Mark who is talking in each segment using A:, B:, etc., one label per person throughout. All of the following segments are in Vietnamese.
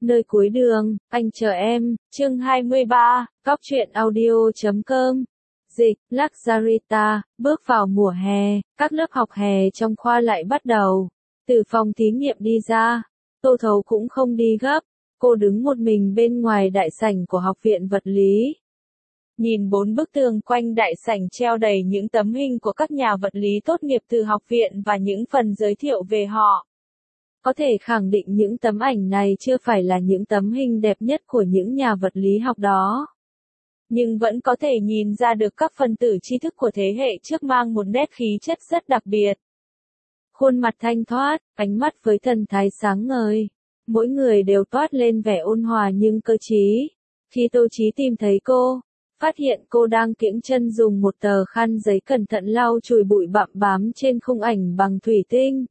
A: Nơi cuối đường, anh chờ em, chương 23, Cóc truyện audio.com. Dịch, Laxarita, bước vào mùa hè, các lớp học hè trong khoa lại bắt đầu. Từ phòng thí nghiệm đi ra, Tô Thấu cũng không đi gấp, cô đứng một mình bên ngoài đại sảnh của học viện vật lý. Nhìn bốn bức tường quanh đại sảnh treo đầy những tấm hình của các nhà vật lý tốt nghiệp từ học viện và những phần giới thiệu về họ. Có thể khẳng định những tấm ảnh này chưa phải là những tấm hình đẹp nhất của những nhà vật lý học đó. Nhưng vẫn có thể nhìn ra được các phần tử tri thức của thế hệ trước mang một nét khí chất rất đặc biệt. Khuôn mặt thanh thoát, ánh mắt với thần thái sáng ngời. Mỗi người đều toát lên vẻ ôn hòa nhưng cơ trí. Khi Tô Chí tìm thấy cô, phát hiện cô đang kiễng chân dùng một tờ khăn giấy cẩn thận lau chùi bụi bặm bám trên khung ảnh bằng thủy tinh.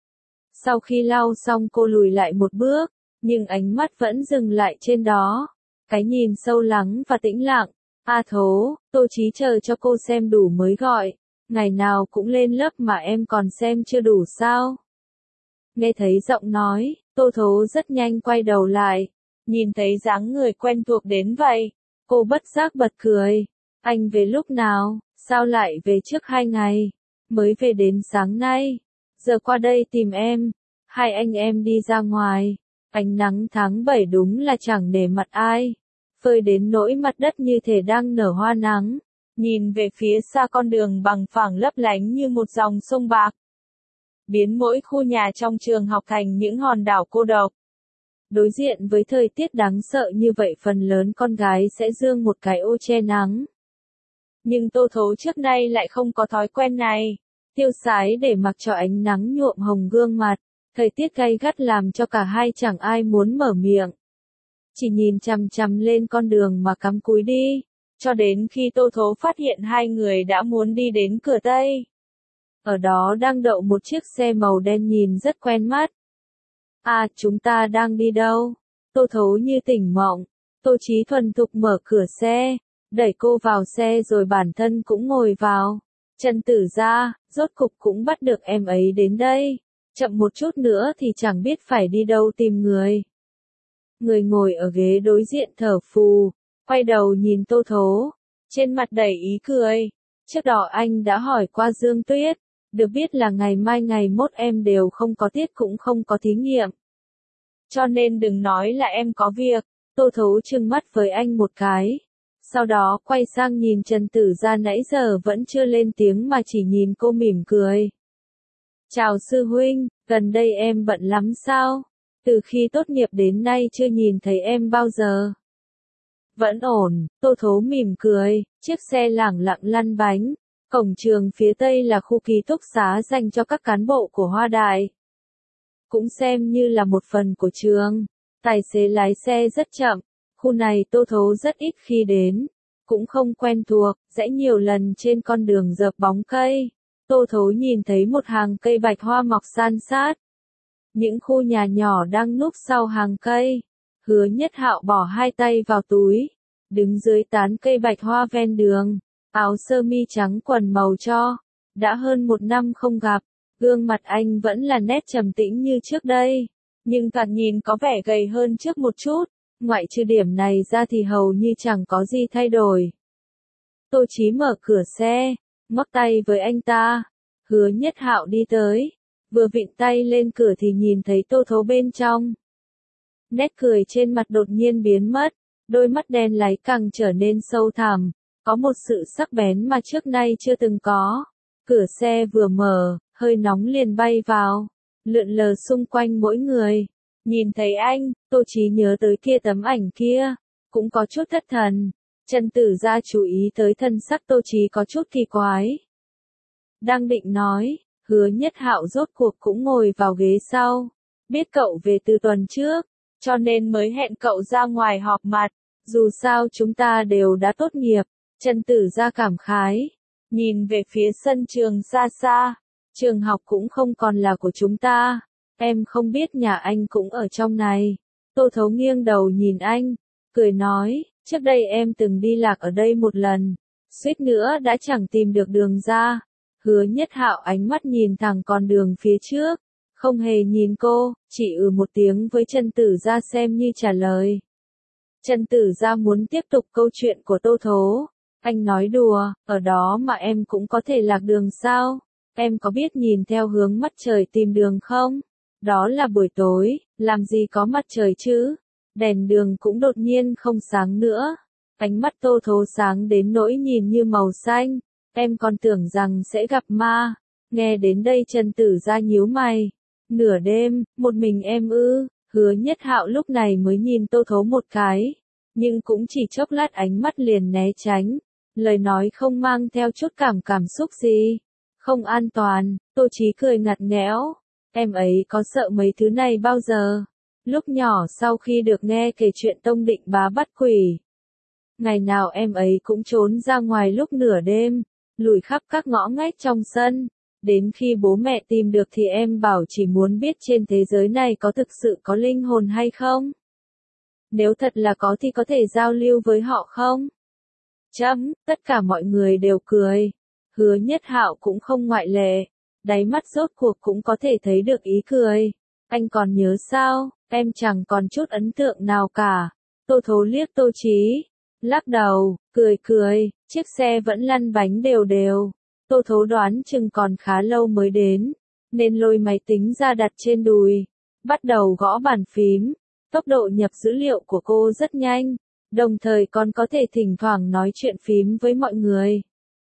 A: Sau khi lau xong cô lùi lại một bước, nhưng ánh mắt vẫn dừng lại trên đó. Cái nhìn sâu lắng và tĩnh lặng. A Thố, Tô Chí chờ cho cô xem đủ mới gọi. Ngày nào cũng lên lớp mà em còn xem chưa đủ sao? Nghe thấy giọng nói, Tô Thố rất nhanh quay đầu lại. Nhìn thấy dáng người quen thuộc đến vậy, cô bất giác bật cười. Anh về lúc nào, sao lại về trước 2 ngày? Mới về đến sáng nay. Giờ qua đây tìm em. Hai anh em đi ra ngoài. Ánh nắng tháng 7 đúng là chẳng nể mặt ai. Phơi đến nỗi mặt đất như thể đang nở hoa nắng. Nhìn về phía xa con đường bằng phẳng lấp lánh như một dòng sông bạc. Biến mỗi khu nhà trong trường học thành những hòn đảo cô độc. Đối diện với thời tiết đáng sợ như vậy phần lớn con gái sẽ giương một cái ô che nắng. Nhưng Tô Thố trước nay lại không có thói quen này. Tiêu sái để mặc cho ánh nắng nhuộm hồng gương mặt. Thời tiết gay gắt làm cho cả hai chẳng ai muốn mở miệng. Chỉ nhìn chằm chằm lên con đường mà cắm cúi đi. Cho đến khi Tô Thố phát hiện hai người đã muốn đi đến cửa Tây. Ở đó đang đậu một chiếc xe màu đen nhìn rất quen mắt. À, chúng ta đang đi đâu? Tô Thố như tỉnh mộng. Tô Chí thuần thục mở cửa xe, đẩy cô vào xe rồi bản thân cũng ngồi vào. Trần Tử Gia, rốt cục cũng bắt được em ấy đến đây. Chậm một chút nữa thì chẳng biết phải đi đâu tìm người. Người ngồi ở ghế đối diện thở phù, quay đầu nhìn Tô Thố, trên mặt đầy ý cười. Trước đó anh đã hỏi qua Dương Tuyết, được biết là ngày mai ngày mốt em đều không có tiết cũng không có thí nghiệm. Cho nên đừng nói là em có việc. Tô Thố trừng mắt với anh một cái. Sau đó quay sang nhìn Trần Tử Gia nãy giờ vẫn chưa lên tiếng mà chỉ nhìn cô mỉm cười. Chào sư huynh, gần đây em bận lắm sao? Từ khi tốt nghiệp đến nay chưa nhìn thấy em bao giờ. Vẫn ổn, Tô Thố mỉm cười, chiếc xe lẳng lặng lăn bánh. Cổng trường phía tây là khu ký túc xá dành cho các cán bộ của Hoa Đại. Cũng xem như là một phần của trường. Tài xế lái xe rất chậm, khu này Tô Thố rất ít khi đến. Cũng không quen thuộc, rẽ nhiều lần trên con đường dợp bóng cây. Tô Thố nhìn thấy một hàng cây bạch hoa mọc san sát. Những khu nhà nhỏ đang núp sau hàng cây. Hứa Nhất Hạo bỏ hai tay vào túi, đứng dưới tán cây bạch hoa ven đường, áo sơ mi trắng quần màu cho. Đã hơn 1 năm không gặp, gương mặt anh vẫn là nét trầm tĩnh như trước đây, nhưng thoạt nhìn có vẻ gầy hơn trước một chút, ngoại trừ điểm này ra thì hầu như chẳng có gì thay đổi. Tô Chí mở cửa xe, ngoắc tay với anh ta. Hứa Nhất Hạo đi tới, vừa vịn tay lên cửa thì nhìn thấy Tô Thố bên trong. Nét cười trên mặt đột nhiên biến mất, đôi mắt đen láy càng trở nên sâu thẳm, có một sự sắc bén mà trước nay chưa từng có. Cửa xe vừa mở, hơi nóng liền bay vào, lượn lờ xung quanh mỗi người. Nhìn thấy anh, Tô Chí nhớ tới kia tấm ảnh kia, cũng có chút thất thần. Trần Tử Gia chú ý tới thân sắc Tô Chí có chút kỳ quái. Đang định nói, Hứa Nhất Hạo rốt cuộc cũng ngồi vào ghế sau. Biết cậu về từ tuần trước, cho nên mới hẹn cậu ra ngoài họp mặt. Dù sao chúng ta đều đã tốt nghiệp. Trần Tử Gia cảm khái. Nhìn về phía sân trường xa xa. Trường học cũng không còn là của chúng ta. Em không biết nhà anh cũng ở trong này. Tô Thấu nghiêng đầu nhìn anh, cười nói, trước đây em từng đi lạc ở đây một lần. Suýt nữa đã chẳng tìm được đường ra. Hứa Nhất Hạo ánh mắt nhìn thẳng con đường phía trước, không hề nhìn cô, chỉ một tiếng với Trần Tử Gia xem như trả lời. Trần Tử Gia muốn tiếp tục câu chuyện của Tô Thố. Anh nói đùa, ở đó mà em cũng có thể lạc đường sao? Em có biết nhìn theo hướng mặt trời tìm đường không? Đó là buổi tối, làm gì có mặt trời chứ? Đèn đường cũng đột nhiên không sáng nữa. Ánh mắt Tô Thố sáng đến nỗi nhìn như màu xanh. Em còn tưởng rằng sẽ gặp ma. Nghe đến đây Trần Tử Gia nhíu mày. Nửa đêm, một mình em ư? Hứa Nhất Hạo lúc này mới nhìn Tô Thố một cái. Nhưng cũng chỉ chốc lát ánh mắt liền né tránh. Lời nói không mang theo chút cảm xúc gì. Không an toàn, Tô Chí cười ngặt nghẽo. Em ấy có sợ mấy thứ này bao giờ? Lúc nhỏ sau khi được nghe kể chuyện Tông Định Bá bắt quỷ. Ngày nào em ấy cũng trốn ra ngoài lúc nửa đêm, lủi khắp các ngõ ngách trong sân. Đến khi bố mẹ tìm được thì em bảo chỉ muốn biết trên thế giới này có thực sự có linh hồn hay không? Nếu thật là có thì có thể giao lưu với họ không? Tất cả mọi người đều cười. Hứa Nhất Hạo cũng không ngoại lệ. Đáy mắt rốt cuộc cũng có thể thấy được ý cười. Anh còn nhớ sao, em chẳng còn chút ấn tượng nào cả. Tô Thố liếc Tô Chí, lắc đầu, cười, chiếc xe vẫn lăn bánh đều đều. Tô Thố đoán chừng còn khá lâu mới đến, nên lôi máy tính ra đặt trên đùi, bắt đầu gõ bàn phím. Tốc độ nhập dữ liệu của cô rất nhanh, đồng thời còn có thể thỉnh thoảng nói chuyện phím với mọi người.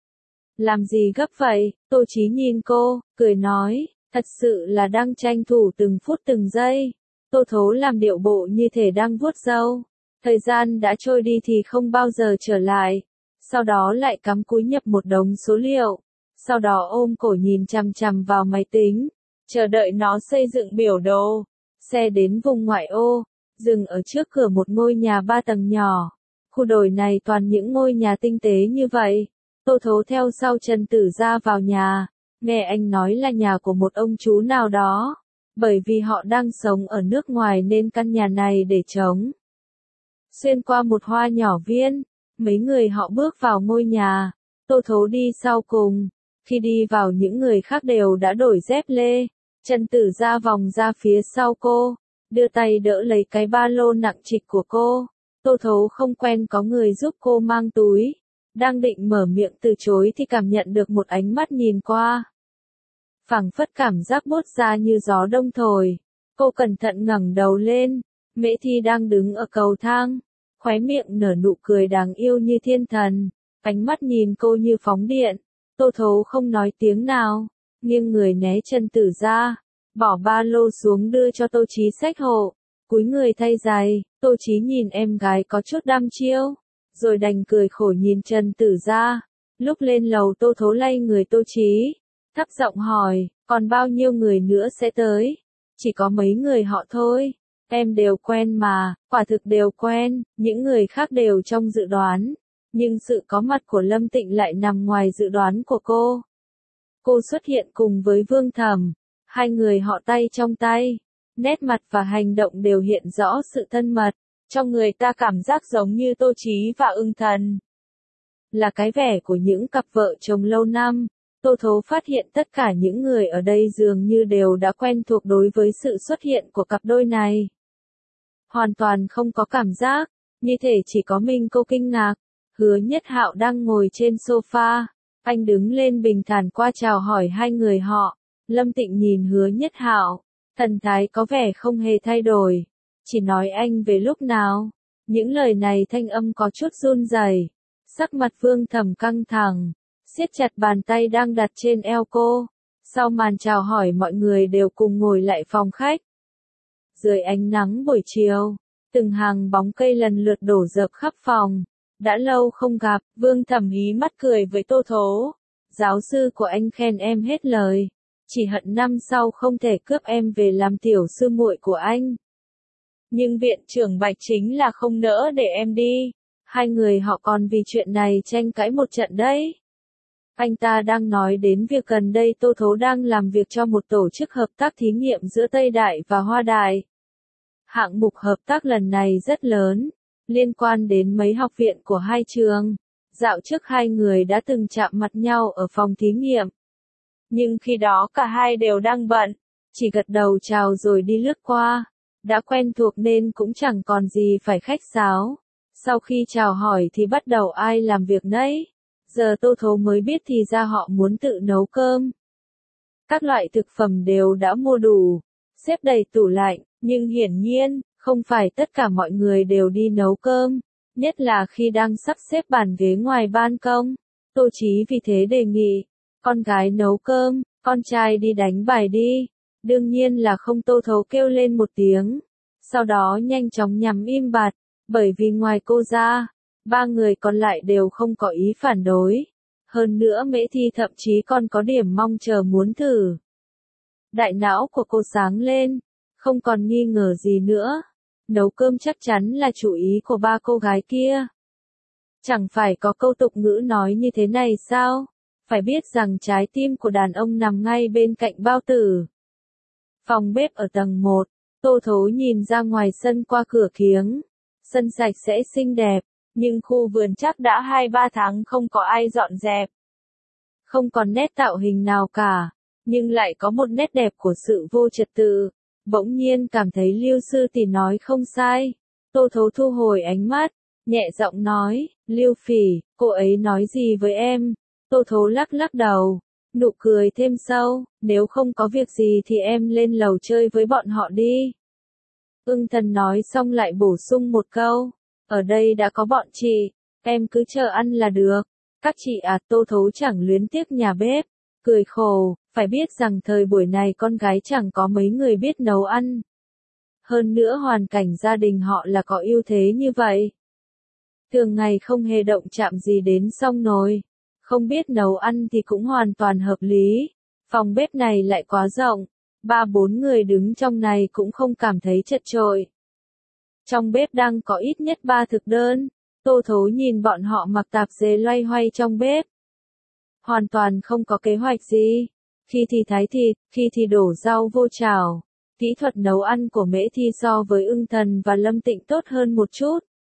A: Làm gì gấp vậy? Tô Chí nhìn cô, cười nói, thật sự là đang tranh thủ từng phút từng giây. Tô Thố làm điệu bộ như thể đang vuốt râu. Thời gian đã trôi đi thì không bao giờ trở lại. Sau đó lại cắm cúi nhập một đống số liệu. Sau đó ôm cổ nhìn chằm chằm vào máy tính, chờ đợi nó xây dựng biểu đồ. Xe đến vùng ngoại ô, dừng ở trước cửa một ngôi nhà 3 tầng nhỏ. Khu đồi này toàn những ngôi nhà tinh tế như vậy. Tô Thố theo sau Trần Tử Gia vào nhà, nghe anh nói là nhà của một ông chú nào đó, bởi vì họ đang sống ở nước ngoài nên căn nhà này để trống. Xuyên qua một hoa nhỏ viên, mấy người họ bước vào ngôi nhà, Tô Thố đi sau cùng. Khi đi vào những người khác đều đã đổi dép lê. Trần Tử Gia vòng ra phía sau cô, đưa tay đỡ lấy cái ba lô nặng trịch của cô. Tô Thố không quen có người giúp cô mang túi. Đang định mở miệng từ chối thì cảm nhận được một ánh mắt nhìn qua. Phảng phất cảm giác buốt ra như gió đông thổi. Cô cẩn thận ngẩng đầu lên. Mễ Thi đang đứng ở cầu thang, khóe miệng nở nụ cười đáng yêu như thiên thần. Ánh mắt nhìn cô như phóng điện. Tô Thố không nói tiếng nào, nghiêng người né Trần Tử Gia, bỏ ba lô xuống đưa cho Tô Chí xách hộ, cúi người thay giày. Tô Chí nhìn em gái có chút đăm chiêu, rồi đành cười khổ nhìn Trần Tử Gia. Lúc lên lầu Tô Thố lay người Tô Chí, thấp giọng hỏi, còn bao nhiêu người nữa sẽ tới? Chỉ có mấy người họ thôi. Em đều quen mà, quả thực đều quen, những người khác đều trong dự đoán. Nhưng sự có mặt của Lâm Tịnh lại nằm ngoài dự đoán của cô. Cô xuất hiện cùng với Vương Thẩm, hai người họ tay trong tay, nét mặt và hành động đều hiện rõ sự thân mật, cho người ta cảm giác giống như Tô Chí và Ưng Thần. Là cái vẻ của những cặp vợ chồng lâu năm, Tô Thố phát hiện tất cả những người ở đây dường như đều đã quen thuộc đối với sự xuất hiện của cặp đôi này. Hoàn toàn không có cảm giác, như thể chỉ có mình cô kinh ngạc. Hứa Nhất Hạo đang ngồi trên sofa, anh đứng lên bình thản qua chào hỏi hai người họ. Lâm Tịnh nhìn Hứa Nhất Hạo, thần thái có vẻ không hề thay đổi, chỉ nói anh về lúc nào. Những lời này thanh âm có chút run rẩy. Sắc mặt Vương Thẩm căng thẳng, siết chặt bàn tay đang đặt trên eo cô. Sau màn chào hỏi mọi người đều cùng ngồi lại phòng khách. Dưới ánh nắng buổi chiều, từng hàng bóng cây lần lượt đổ dập khắp phòng. Đã lâu không gặp, Vương Thẩm hí mắt cười với Tô Thố. Giáo sư của anh khen em hết lời. Chỉ hận năm sau không thể cướp em về làm tiểu sư muội của anh. Nhưng viện trưởng Bạch chính là không nỡ để em đi. Hai người họ còn vì chuyện này tranh cãi một trận đấy. Anh ta đang nói đến việc gần đây Tô Thố đang làm việc cho một tổ chức hợp tác thí nghiệm giữa Tây Đại và Hoa Đại. Hạng mục hợp tác lần này rất lớn, liên quan đến mấy học viện của hai trường. Dạo trước hai người đã từng chạm mặt nhau ở phòng thí nghiệm. Nhưng khi đó cả hai đều đang bận, chỉ gật đầu chào rồi đi lướt qua. Đã quen thuộc nên cũng chẳng còn gì phải khách sáo. Sau khi chào hỏi thì bắt đầu ai làm việc nấy. Giờ Tô Thố mới biết thì ra họ muốn tự nấu cơm. Các loại thực phẩm đều đã mua đủ, xếp đầy tủ lạnh, nhưng hiển nhiên, không phải tất cả mọi người đều đi nấu cơm, nhất là khi đang sắp xếp bàn ghế ngoài ban công. Tô Chí vì thế đề nghị, con gái nấu cơm, con trai đi đánh bài đi. Đương nhiên là không, Tô Thố kêu lên một tiếng, sau đó nhanh chóng nhắm im bặt, bởi vì ngoài cô ra, ba người còn lại đều không có ý phản đối. Hơn nữa Mễ Thi thậm chí còn có điểm mong chờ muốn thử. Đại não của cô sáng lên, không còn nghi ngờ gì nữa. Nấu cơm chắc chắn là chủ ý của ba cô gái kia. Chẳng phải có câu tục ngữ nói như thế này sao? Phải biết rằng trái tim của đàn ông nằm ngay bên cạnh bao tử. Phòng bếp ở tầng 1, Tô Thố nhìn ra ngoài sân qua cửa kiếng. Sân sạch sẽ xinh đẹp, nhưng khu vườn chắc đã 2-3 tháng không có ai dọn dẹp. Không còn nét tạo hình nào cả, nhưng lại có một nét đẹp của sự vô trật tự. Bỗng nhiên cảm thấy Lưu Sư Tỷ nói không sai. Tô Thố thu hồi ánh mắt, nhẹ giọng nói, Lưu Phỉ, cô ấy nói gì với em? Tô Thố lắc lắc đầu, nụ cười thêm sâu, nếu không có việc gì thì em lên lầu chơi với bọn họ đi. Ưng Thần nói xong lại bổ sung một câu, ở đây đã có bọn chị, em cứ chờ ăn là được. Các chị à, Tô Thố chẳng luyến tiếc nhà bếp, cười khổ, phải biết rằng thời buổi này con gái chẳng có mấy người biết nấu ăn. Hơn nữa hoàn cảnh gia đình họ là có ưu thế như vậy. Thường ngày không hề động chạm gì đến xông nồi, không biết nấu ăn thì cũng hoàn toàn hợp lý. Phòng bếp này lại quá rộng, 3-4 người đứng trong này cũng không cảm thấy chật chội. Trong bếp đang có ít nhất 3 thực đơn. Tô Thố nhìn bọn họ mặc tạp dề loay hoay trong bếp. Hoàn toàn không có kế hoạch gì. Khi thì thái thịt, khi thì đổ rau vô chảo. Kỹ thuật nấu ăn của Mễ Thi so với Ưng Thần và Lâm Tịnh tốt hơn một chút.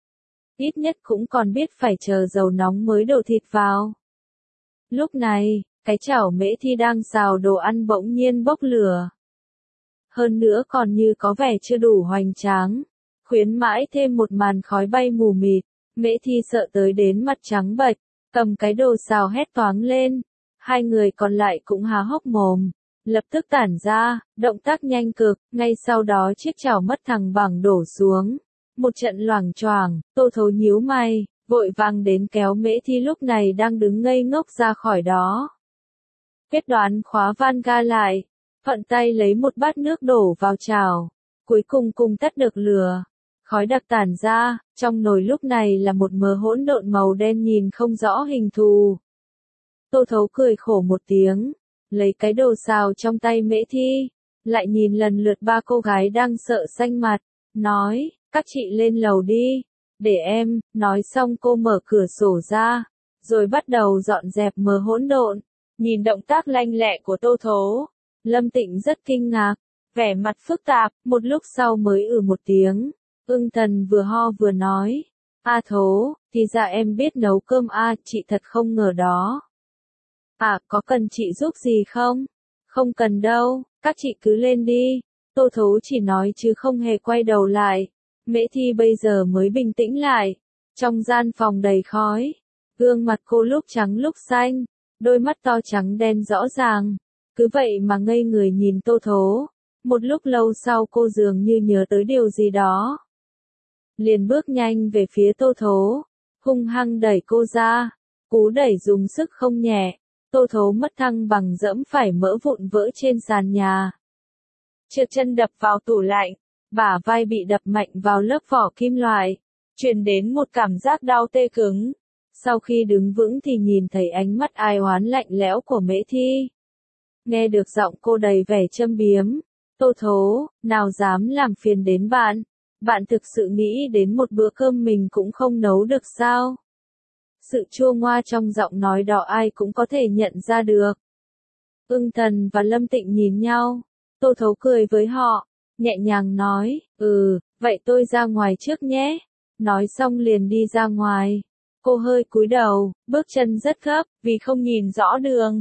A: Ít nhất cũng còn biết phải chờ dầu nóng mới đổ thịt vào. Lúc này, cái chảo Mễ Thi đang xào đồ ăn bỗng nhiên bốc lửa. Hơn nữa còn như có vẻ chưa đủ hoành tráng. Khuyến mãi thêm một màn khói bay mù mịt. Mễ Thi sợ tới đến mặt trắng bệch, cầm cái đồ xào hét toáng lên. Hai người còn lại cũng há hốc mồm, lập tức tản ra, động tác nhanh cực, ngay sau đó chiếc chảo mất thăng bằng đổ xuống. Một trận loảng choảng, Tô Thố nhíu mày, vội vàng đến kéo Mễ Thi lúc này đang đứng ngây ngốc ra khỏi đó. Quyết đoán khóa van ga lại, thuận tay lấy một bát nước đổ vào chảo, cuối cùng tắt được lửa. Khói đặc tản ra, trong nồi lúc này là một mớ hỗn độn màu đen nhìn không rõ hình thù. Tô Thố cười khổ một tiếng, lấy cái đồ xào trong tay Mễ Thi, lại nhìn lần lượt ba cô gái đang sợ xanh mặt, nói, các chị lên lầu đi, để em, nói xong cô mở cửa sổ ra, rồi bắt đầu dọn dẹp mớ hỗn độn. Nhìn động tác lanh lẹ của Tô Thố, Lâm Tịnh rất kinh ngạc, vẻ mặt phức tạp, một lúc sau mới một tiếng. Ưng Thần vừa ho vừa nói, A Thố, thì ra em biết nấu cơm a, chị thật không ngờ đó. À, có cần chị giúp gì không? Không cần đâu, các chị cứ lên đi. Tô Thố chỉ nói chứ không hề quay đầu lại. Mễ Thi bây giờ mới bình tĩnh lại. Trong gian phòng đầy khói, gương mặt cô lúc trắng lúc xanh, đôi mắt to trắng đen rõ ràng. Cứ vậy mà ngây người nhìn Tô Thố. Một lúc lâu sau cô dường như nhớ tới điều gì đó. Liền bước nhanh về phía Tô Thố, hung hăng đẩy cô ra, cú đẩy dùng sức không nhẹ, Tô Thố mất thăng bằng dẫm phải mỡ vụn vỡ trên sàn nhà. Trượt chân đập vào tủ lạnh, bả vai bị đập mạnh vào lớp vỏ kim loại, truyền đến một cảm giác đau tê cứng. Sau khi đứng vững thì nhìn thấy ánh mắt ai oán lạnh lẽo của Mễ Thi. Nghe được giọng cô đầy vẻ châm biếm, Tô Thố, nào dám làm phiền đến bạn. Bạn thực sự nghĩ đến một bữa cơm mình cũng không nấu được sao? Sự chua ngoa trong giọng nói đó ai cũng có thể nhận ra được. Ưng Thần và Lâm Tịnh nhìn nhau, Tô Thố cười với họ, nhẹ nhàng nói, vậy tôi ra ngoài trước nhé. Nói xong liền đi ra ngoài. Cô hơi cúi đầu, bước chân rất gấp, vì không nhìn rõ đường,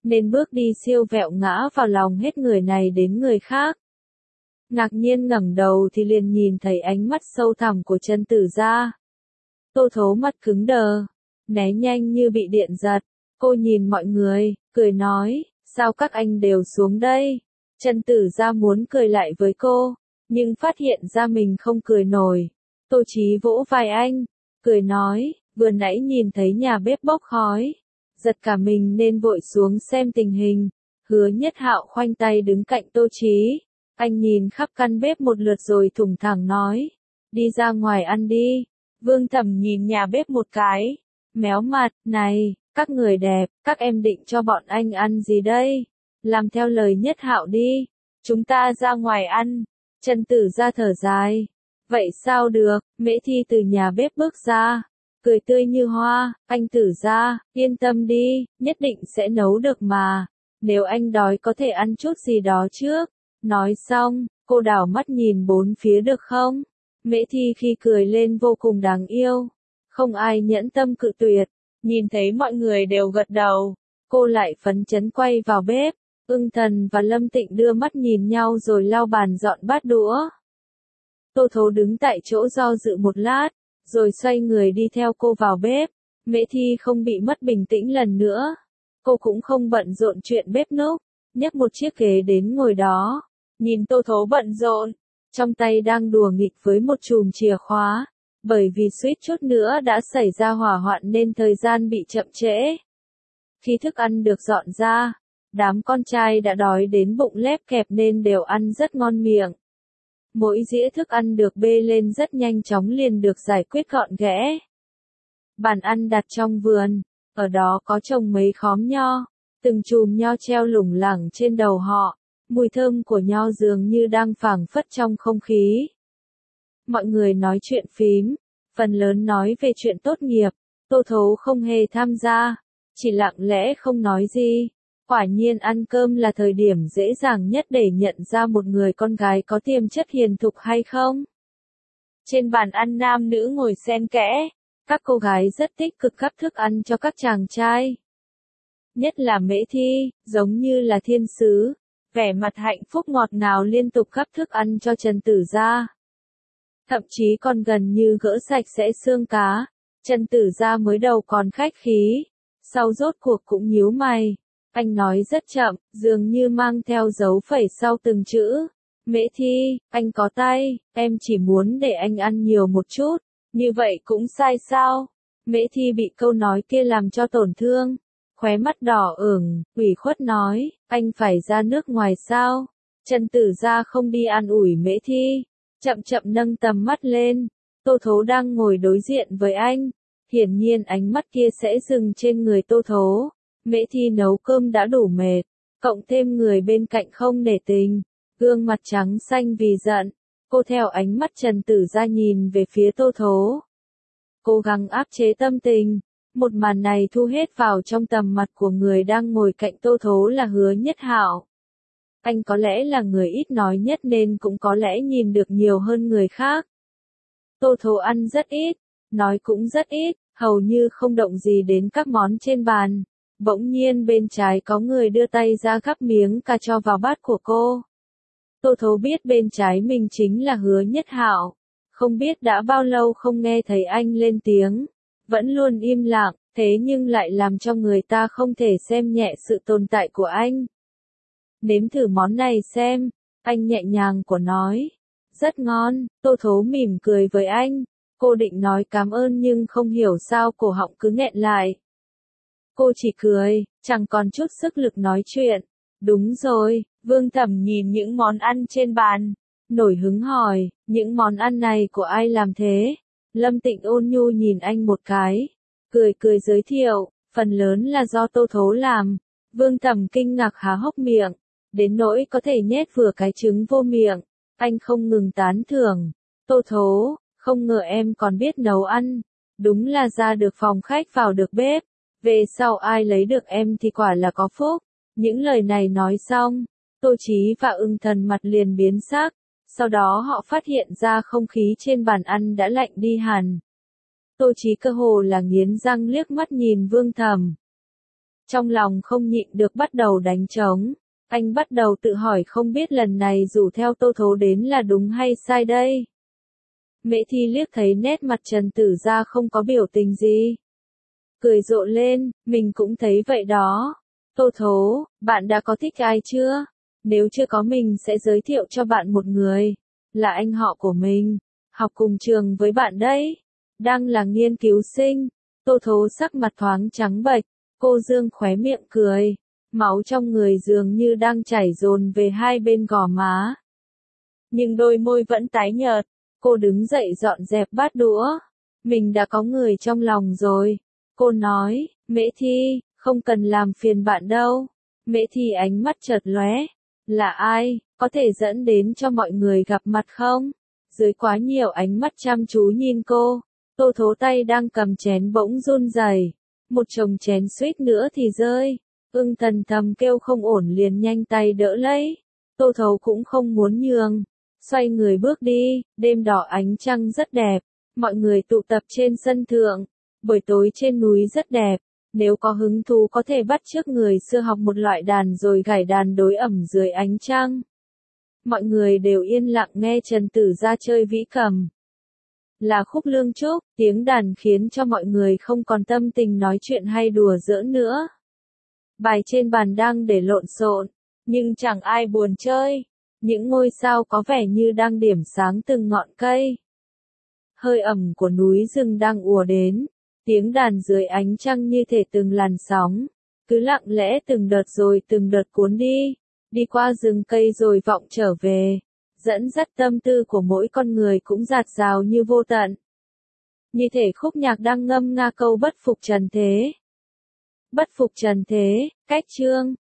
A: nên bước đi siêu vẹo ngã vào lòng hết người này đến người khác. Ngạc nhiên ngẩng đầu thì liền nhìn thấy ánh mắt sâu thẳm của Trần Tử Gia. Tô Thố mặt cứng đờ, né nhanh như bị điện giật. Cô nhìn mọi người, cười nói, sao các anh đều xuống đây? Trần Tử Gia muốn cười lại với cô, nhưng phát hiện ra mình không cười nổi. Tô Chí vỗ vai anh, cười nói, vừa nãy nhìn thấy nhà bếp bốc khói, giật cả mình nên vội xuống xem tình hình. Hứa Nhất Hạo khoanh tay đứng cạnh Tô Chí, anh nhìn khắp căn bếp một lượt rồi thủng thẳng nói, đi ra ngoài ăn đi. Vương Thẩm nhìn nhà bếp một cái, méo mặt, này, các người đẹp, các em định cho bọn anh ăn gì đây? Làm theo lời Nhất Hạo đi, chúng ta ra ngoài ăn. Trần Tử Gia thở dài, vậy sao được? Mễ Thi từ nhà bếp bước ra, cười tươi như hoa, anh Tử Gia, yên tâm đi, nhất định sẽ nấu được mà. Nếu anh đói có thể ăn chút gì đó trước. Nói xong, cô đảo mắt nhìn bốn phía được không? Mễ Thi khi cười lên vô cùng đáng yêu. Không ai nhẫn tâm cự tuyệt. Nhìn thấy mọi người đều gật đầu, cô lại phấn chấn quay vào bếp. Ưng Thần và Lâm Tịnh đưa mắt nhìn nhau rồi lau bàn dọn bát đũa. Tô Thố đứng tại chỗ do dự một lát, rồi xoay người đi theo cô vào bếp. Mễ Thi không bị mất bình tĩnh lần nữa. Cô cũng không bận rộn chuyện bếp núc, nhấc một chiếc ghế đến ngồi đó. Nhìn Tô Thố bận rộn, trong tay đang đùa nghịch với một chùm chìa khóa. Bởi vì suýt chút nữa đã xảy ra hỏa hoạn nên thời gian bị chậm trễ. Khi thức ăn được dọn ra, đám con trai đã đói đến bụng lép kẹp nên đều ăn rất ngon miệng. Mỗi dĩa thức ăn được bê lên rất nhanh chóng liền được giải quyết gọn ghẽ. Bàn ăn đặt trong vườn, ở đó có trồng mấy khóm nho, từng chùm nho treo lủng lẳng trên đầu họ, mùi thơm của nho dường như đang phảng phất trong không khí. Mọi người nói chuyện phím, phần lớn nói về chuyện tốt nghiệp, Tô Thố không hề tham gia, chỉ lặng lẽ không nói gì. Quả nhiên ăn cơm là thời điểm dễ dàng nhất để nhận ra một người con gái có tiềm chất hiền thục hay không. Trên bàn ăn nam nữ ngồi xen kẽ, các cô gái rất tích cực gắp thức ăn cho các chàng trai. Nhất là Mễ Thi, giống như là thiên sứ, vẻ mặt hạnh phúc ngọt ngào liên tục gắp thức ăn cho Trần Tử Gia. Thậm chí còn gần như gỡ sạch sẽ xương cá. Trần Tử Gia mới đầu còn khách khí, sau rốt cuộc cũng nhíu mày. Anh nói rất chậm, dường như mang theo dấu phẩy sau từng chữ. Mễ Thi, anh có tay, em chỉ muốn để anh ăn nhiều một chút, như vậy cũng sai sao? Mễ Thi bị câu nói kia làm cho tổn thương, khóe mắt đỏ ửng, ủy khuất nói, anh phải ra nước ngoài sao? Trần Tử Gia không đi an ủi Mễ Thi, chậm chậm nâng tầm mắt lên. Tô Thố đang ngồi đối diện với anh, hiển nhiên ánh mắt kia sẽ dừng trên người Tô Thố. Mễ Thi nấu cơm đã đủ mệt, cộng thêm người bên cạnh không nể tình, gương mặt trắng xanh vì giận. Cô theo ánh mắt Trần Tử Gia nhìn về phía Tô Thố, cố gắng áp chế tâm tình. Một màn này thu hết vào trong tầm mắt của người đang ngồi cạnh Tô Thố là Hứa Nhất Hạo. Anh có lẽ là người ít nói nhất nên cũng có lẽ nhìn được nhiều hơn người khác. Tô Thố ăn rất ít, nói cũng rất ít, hầu như không động gì đến các món trên bàn. Bỗng nhiên bên trái có người đưa tay ra gắp miếng cà cho vào bát của cô. Tô Thố biết bên trái mình chính là Hứa Nhất Hạo. Không biết đã bao lâu không nghe thấy anh lên tiếng. Vẫn luôn im lặng, thế nhưng lại làm cho người ta không thể xem nhẹ sự tồn tại của anh. Nếm thử món này xem, anh nhẹ nhàng của nói. Rất ngon, Tô Thố mỉm cười với anh. Cô định nói cảm ơn nhưng không hiểu sao cổ họng cứ nghẹn lại. Cô chỉ cười, chẳng còn chút sức lực nói chuyện. Đúng rồi, Vương Thẩm nhìn những món ăn trên bàn, nổi hứng hỏi, những món ăn này của ai làm thế? Lâm Tịnh ôn nhu nhìn anh một cái, cười cười giới thiệu, phần lớn là do Tô Thố làm. Vương Thẩm kinh ngạc há hốc miệng, đến nỗi có thể nhét vừa cái trứng vô miệng. Anh không ngừng tán thưởng, Tô Thố, không ngờ em còn biết nấu ăn, đúng là ra được phòng khách vào được bếp. Về sau ai lấy được em thì quả là có phúc. Những lời này nói xong, Tô Chí và Ưng Thần mặt liền biến sắc. Sau đó họ phát hiện ra không khí trên bàn ăn đã lạnh đi hẳn. Tô Chí cơ hồ là nghiến răng liếc mắt nhìn Vương Thẩm. Trong lòng không nhịn được bắt đầu đánh trống. Anh bắt đầu tự hỏi không biết lần này rủ theo Tô Thố đến là đúng hay sai đây. Mễ Thi liếc thấy nét mặt Trần Tử Gia không có biểu tình gì. Cười rộ lên, mình cũng thấy vậy đó. Tô Thố, bạn đã có thích ai chưa? Nếu chưa có mình sẽ giới thiệu cho bạn một người. Là anh họ của mình. Học cùng trường với bạn đấy. Đang là nghiên cứu sinh. Tô Thố sắc mặt thoáng trắng bệch. Cô dương khóe miệng cười. Máu trong người dường như đang chảy dồn về hai bên gò má. Nhưng đôi môi vẫn tái nhợt. Cô đứng dậy dọn dẹp bát đũa. Mình đã có người trong lòng rồi. Cô nói, Mễ Thi, không cần làm phiền bạn đâu. Mễ Thi ánh mắt chợt lóe. Là ai, có thể dẫn đến cho mọi người gặp mặt không? Dưới quá nhiều ánh mắt chăm chú nhìn cô, Tô Thố tay đang cầm chén bỗng run rẩy. Một chồng chén suýt nữa thì rơi. Ưng Thần thầm kêu không ổn liền nhanh tay đỡ lấy. Tô Thố cũng không muốn nhường. Xoay người bước đi, đêm đỏ ánh trăng rất đẹp. Mọi người tụ tập trên sân thượng. Buổi tối trên núi rất đẹp. Nếu có hứng thú có thể bắt chước người xưa học một loại đàn rồi gảy đàn đối ẩm dưới ánh trăng. Mọi người đều yên lặng nghe Trần Tử Gia chơi vĩ cầm. Là khúc lương trúc, tiếng đàn khiến cho mọi người không còn tâm tình nói chuyện hay đùa giỡn nữa. Bài trên bàn đang để lộn xộn, nhưng chẳng ai buồn chơi. Những ngôi sao có vẻ như đang điểm sáng từng ngọn cây. Hơi ẩm của núi rừng đang ùa đến. Tiếng đàn dưới ánh trăng như thể từng làn sóng. Cứ lặng lẽ từng đợt rồi từng đợt cuốn đi. Đi qua rừng cây rồi vọng trở về. Dẫn dắt tâm tư của mỗi con người cũng dạt dào như vô tận. Như thể khúc nhạc đang ngâm nga câu bất phục trần thế. Bất phục trần thế, cách chương.